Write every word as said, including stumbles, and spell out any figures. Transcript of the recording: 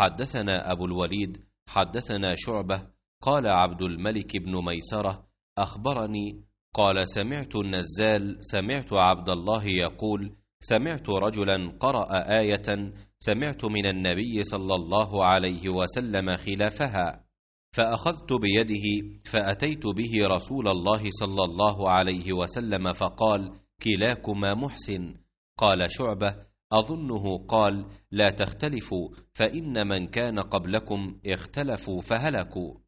حدثنا أبو الوليد حدثنا شعبة قال عبد الملك بن ميسرة أخبرني قال سمعت النزال سمعت عبد الله يقول سمعت رجلا قرأ آية سمعت من النبي صلى الله عليه وسلم خلافها، فأخذت بيده فأتيت به رسول الله صلى الله عليه وسلم فقال كلاكما محسن. قال شعبة أظنه قال لا تختلفوا فإن من كان قبلكم اختلفوا فهلكوا.